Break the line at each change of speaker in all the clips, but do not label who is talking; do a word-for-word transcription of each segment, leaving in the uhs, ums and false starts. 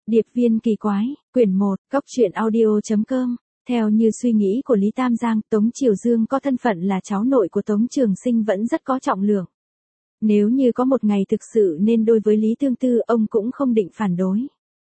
Điệp viên kỳ quái, quyển một, cốc truyện audio.com. Theo như suy nghĩ của Lý Tam Giang, Tống Triều Dương có thân phận là cháu nội của Tống Trường Sinh vẫn rất có trọng lượng. Nếu như có một ngày thực sự nên đôi với Lý Tương Tư, ông cũng không định phản đối.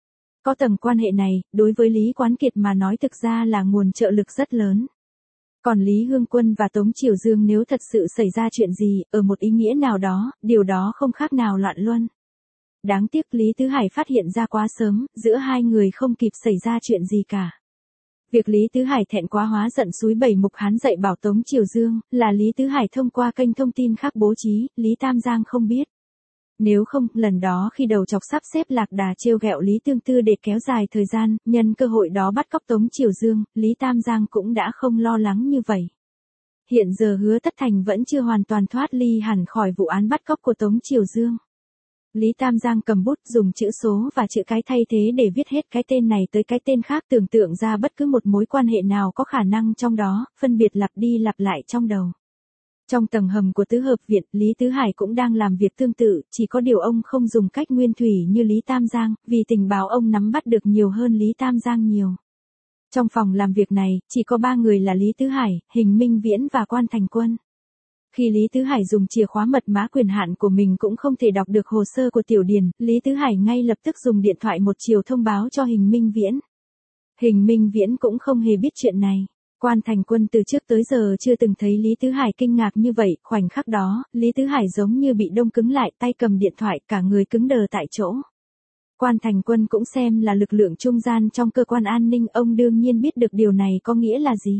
Có tầng quan hệ này, đối với Lý Quán Kiệt mà nói thực ra là nguồn trợ lực rất lớn. Còn Lý Hương Quân và Tống Triều Dương nếu thật sự xảy ra chuyện gì, ở một ý nghĩa nào đó, điều đó không khác nào loạn luân. Đáng tiếc Lý Tứ Hải phát hiện ra quá sớm, giữa hai người không kịp xảy ra chuyện gì cả. Việc Lý Tứ Hải thẹn quá hóa giận xúi bẩy Mục Hán dạy bảo Tống Triều Dương, là Lý Tứ Hải thông qua kênh thông tin khác bố trí, Lý Tam Giang không biết. Nếu không, lần đó khi đầu chọc sắp xếp lạc đà trêu ghẹo Lý Tương Tư để kéo dài thời gian, nhân cơ hội đó bắt cóc Tống Triều Dương, Lý Tam Giang cũng đã không lo lắng như vậy. Hiện giờ Hứa Tất Thành vẫn chưa hoàn toàn thoát ly hẳn khỏi vụ án bắt cóc của Tống Triều Dương. Lý Tam Giang cầm bút dùng chữ số và chữ cái thay thế để viết hết cái tên này tới cái tên khác, tưởng tượng ra bất cứ một mối quan hệ nào có khả năng trong đó, phân biệt lặp đi lặp lại trong đầu. Trong tầng hầm của tứ hợp viện, Lý Tứ Hải cũng đang làm việc tương tự, chỉ có điều ông không dùng cách nguyên thủy như Lý Tam Giang, vì tình báo ông nắm bắt được nhiều hơn Lý Tam Giang nhiều. Trong phòng làm việc này, chỉ có ba người là Lý Tứ Hải, Hình Minh Viễn và Quan Thành Quân. Khi Lý Tứ Hải dùng chìa khóa mật mã quyền hạn của mình cũng không thể đọc được hồ sơ của Tiểu Điền, Lý Tứ Hải ngay lập tức dùng điện thoại một chiều thông báo cho Hình Minh Viễn. Hình Minh Viễn cũng không hề biết chuyện này. Quan Thành Quân từ trước tới giờ chưa từng thấy Lý Tứ Hải kinh ngạc như vậy, khoảnh khắc đó, Lý Tứ Hải giống như bị đông cứng lại, tay cầm điện thoại, cả người cứng đờ tại chỗ. Quan Thành Quân cũng xem là lực lượng trung gian trong cơ quan an ninh, ông đương nhiên biết được điều này có nghĩa là gì.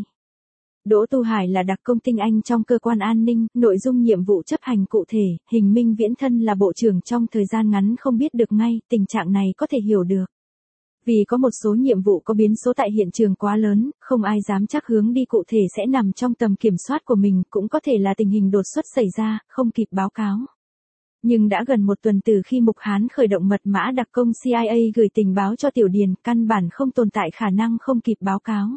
Đỗ Tu Hải là đặc công tinh anh trong cơ quan an ninh, nội dung nhiệm vụ chấp hành cụ thể, Hình Minh Viễn thân là bộ trưởng trong thời gian ngắn không biết được ngay, tình trạng này có thể hiểu được. Vì có một số nhiệm vụ có biến số tại hiện trường quá lớn, không ai dám chắc hướng đi cụ thể sẽ nằm trong tầm kiểm soát của mình, cũng có thể là tình hình đột xuất xảy ra, không kịp báo cáo. Nhưng đã gần một tuần từ khi Mục Hán khởi động mật mã đặc công C I A gửi tình báo cho Tiểu Điền, căn bản không tồn tại khả năng không kịp báo cáo.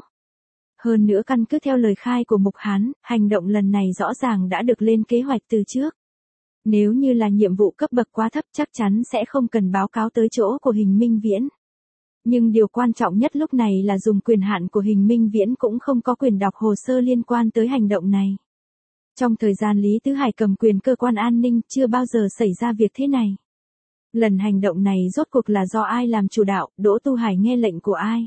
Hơn nữa căn cứ theo lời khai của Mục Hán, hành động lần này rõ ràng đã được lên kế hoạch từ trước. Nếu như là nhiệm vụ cấp bậc quá thấp chắc chắn sẽ không cần báo cáo tới chỗ của Hình Minh Viễn. Nhưng điều quan trọng nhất lúc này là dùng quyền hạn của Hình Minh Viễn cũng không có quyền đọc hồ sơ liên quan tới hành động này. Trong thời gian Lý Tứ Hải cầm quyền cơ quan an ninh chưa bao giờ xảy ra việc thế này. Lần hành động này rốt cuộc là do ai làm chủ đạo, Đỗ Tu Hải nghe lệnh của ai?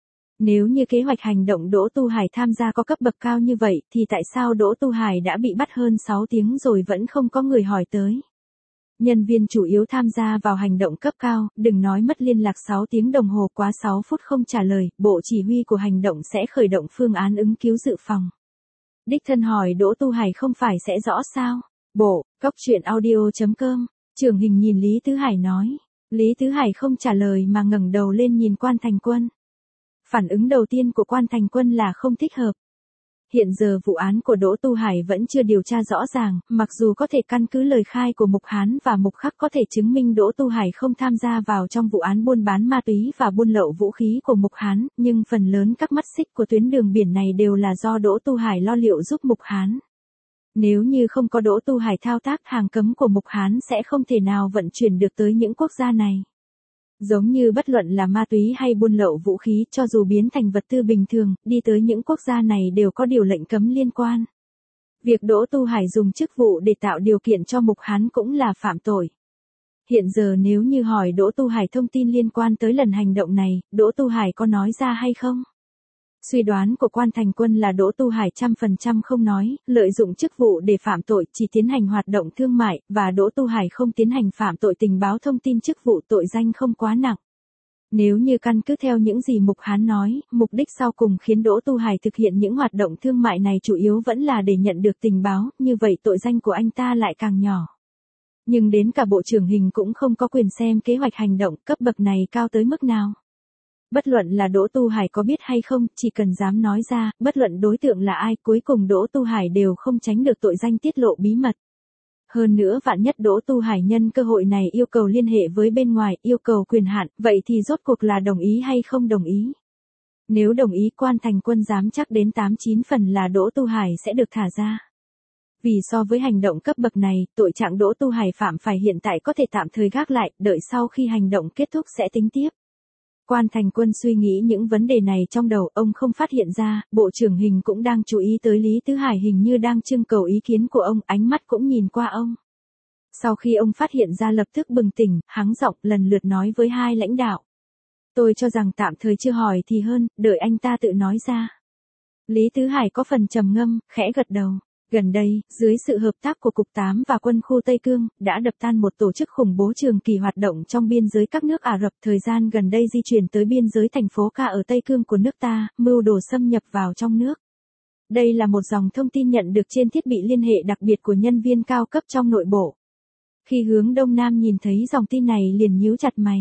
Nếu như kế hoạch hành động Đỗ Tu Hải tham gia có cấp bậc cao như vậy, thì tại sao Đỗ Tu Hải đã bị bắt hơn sáu tiếng rồi vẫn không có người hỏi tới? Nhân viên chủ yếu tham gia vào hành động cấp cao, đừng nói mất liên lạc sáu tiếng đồng hồ, quá sáu phút không trả lời, bộ chỉ huy của hành động sẽ khởi động phương án ứng cứu dự phòng. Đích thân hỏi Đỗ Tu Hải không phải sẽ rõ sao? Bộ, cốc truyện audio.com, Trưởng Hình nhìn Lý Tứ Hải nói. Lý Tứ Hải không trả lời mà ngẩng đầu lên nhìn Quan Thành Quân. Phản ứng đầu tiên của Quan Thành Quân là không thích hợp. Hiện giờ vụ án của Đỗ Tu Hải vẫn chưa điều tra rõ ràng, mặc dù có thể căn cứ lời khai của Mục Hán và Mục Khắc có thể chứng minh Đỗ Tu Hải không tham gia vào trong vụ án buôn bán ma túy và buôn lậu vũ khí của Mục Hán, nhưng phần lớn các mắt xích của tuyến đường biển này đều là do Đỗ Tu Hải lo liệu giúp Mục Hán. Nếu như không có Đỗ Tu Hải thao tác, hàng cấm của Mục Hán sẽ không thể nào vận chuyển được tới những quốc gia này. Giống như bất luận là ma túy hay buôn lậu vũ khí, cho dù biến thành vật tư bình thường, đi tới những quốc gia này đều có điều lệnh cấm liên quan. Việc Đỗ Tu Hải dùng chức vụ để tạo điều kiện cho Mục Hán cũng là phạm tội. Hiện giờ nếu như hỏi Đỗ Tu Hải thông tin liên quan tới lần hành động này, Đỗ Tu Hải có nói ra hay không? Suy đoán của Quan Thành Quân là Đỗ Tu Hải trăm phần trăm không nói, lợi dụng chức vụ để phạm tội, chỉ tiến hành hoạt động thương mại, và Đỗ Tu Hải không tiến hành phạm tội tình báo thông tin, chức vụ tội danh không quá nặng. Nếu như căn cứ theo những gì Mục Hán nói, mục đích sau cùng khiến Đỗ Tu Hải thực hiện những hoạt động thương mại này chủ yếu vẫn là để nhận được tình báo, như vậy tội danh của anh ta lại càng nhỏ. Nhưng đến cả Bộ trưởng Hình cũng không có quyền xem kế hoạch hành động cấp bậc này cao tới mức nào. Bất luận là Đỗ Tu Hải có biết hay không, chỉ cần dám nói ra, bất luận đối tượng là ai, cuối cùng Đỗ Tu Hải đều không tránh được tội danh tiết lộ bí mật. Hơn nữa vạn nhất Đỗ Tu Hải nhân cơ hội này yêu cầu liên hệ với bên ngoài, yêu cầu quyền hạn, vậy thì rốt cuộc là đồng ý hay không đồng ý? Nếu đồng ý, Quan Thành Quân dám chắc đến tám chín phần là Đỗ Tu Hải sẽ được thả ra. Vì so với hành động cấp bậc này, tội trạng Đỗ Tu Hải phạm phải hiện tại có thể tạm thời gác lại, đợi sau khi hành động kết thúc sẽ tính tiếp. Quan Thành Quân suy nghĩ những vấn đề này trong đầu, ông không phát hiện ra, Bộ trưởng Hình cũng đang chú ý tới Lý Tứ Hải, hình như đang trưng cầu ý kiến của ông, ánh mắt cũng nhìn qua ông. Sau khi ông phát hiện ra lập tức bừng tỉnh, hắng giọng lần lượt nói với hai lãnh đạo. Tôi cho rằng tạm thời chưa hỏi thì hơn, đợi anh ta tự nói ra. Lý Tứ Hải có phần trầm ngâm, khẽ gật đầu. Gần đây, dưới sự hợp tác của Cục tám và quân khu Tây Cương, đã đập tan một tổ chức khủng bố trường kỳ hoạt động trong biên giới các nước Ả Rập, thời gian gần đây di chuyển tới biên giới thành phố Ca ở Tây Cương của nước ta, mưu đồ xâm nhập vào trong nước. Đây là một dòng thông tin nhận được trên thiết bị liên hệ đặc biệt của nhân viên cao cấp trong nội bộ. Khi Hướng Đông Nam nhìn thấy dòng tin này liền nhíu chặt mày.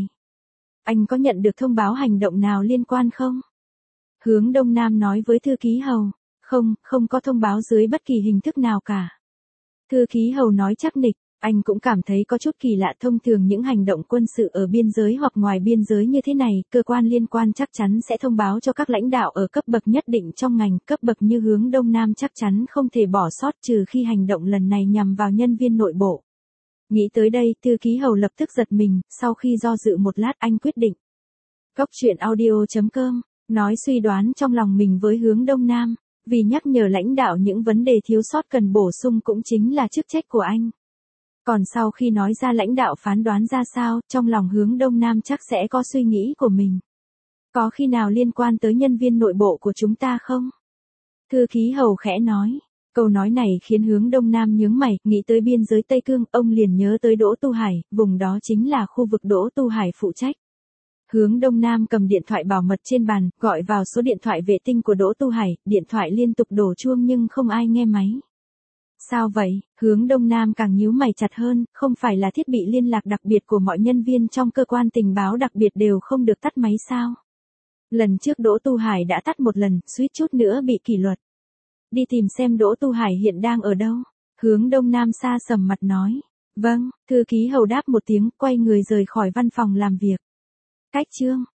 Anh có nhận được thông báo hành động nào liên quan không? Hướng Đông Nam nói với thư ký Hầu. Không, không có thông báo dưới bất kỳ hình thức nào cả. Thư ký Hầu nói chắc nịch, anh cũng cảm thấy có chút kỳ lạ, thông thường những hành động quân sự ở biên giới hoặc ngoài biên giới như thế này, cơ quan liên quan chắc chắn sẽ thông báo cho các lãnh đạo ở cấp bậc nhất định trong ngành, cấp bậc như Hướng Đông Nam chắc chắn không thể bỏ sót trừ khi hành động lần này nhằm vào nhân viên nội bộ. Nghĩ tới đây, thư ký Hầu lập tức giật mình, sau khi do dự một lát anh quyết định. Góc truyện audio chấm com, nói suy đoán trong lòng mình với Hướng Đông Nam. Vì nhắc nhở lãnh đạo những vấn đề thiếu sót cần bổ sung cũng chính là chức trách của anh. Còn sau khi nói ra lãnh đạo phán đoán ra sao, trong lòng Hướng Đông Nam chắc sẽ có suy nghĩ của mình. Có khi nào liên quan tới nhân viên nội bộ của chúng ta không? Thư ký Hầu khẽ nói. Câu nói này khiến Hướng Đông Nam nhướng mày, nghĩ tới biên giới Tây Cương, ông liền nhớ tới Đỗ Tu Hải, vùng đó chính là khu vực Đỗ Tu Hải phụ trách. Hướng Đông Nam cầm điện thoại bảo mật trên bàn, gọi vào số điện thoại vệ tinh của Đỗ Tu Hải, điện thoại liên tục đổ chuông nhưng không ai nghe máy. Sao vậy? Hướng Đông Nam càng nhíu mày chặt hơn, không phải là thiết bị liên lạc đặc biệt của mọi nhân viên trong cơ quan tình báo đặc biệt đều không được tắt máy sao? Lần trước Đỗ Tu Hải đã tắt một lần, suýt chút nữa bị kỷ luật. Đi tìm xem Đỗ Tu Hải hiện đang ở đâu. Hướng Đông Nam xa sầm mặt nói. Vâng, thư ký Hầu đáp một tiếng, quay người rời khỏi văn phòng làm việc. Cách chương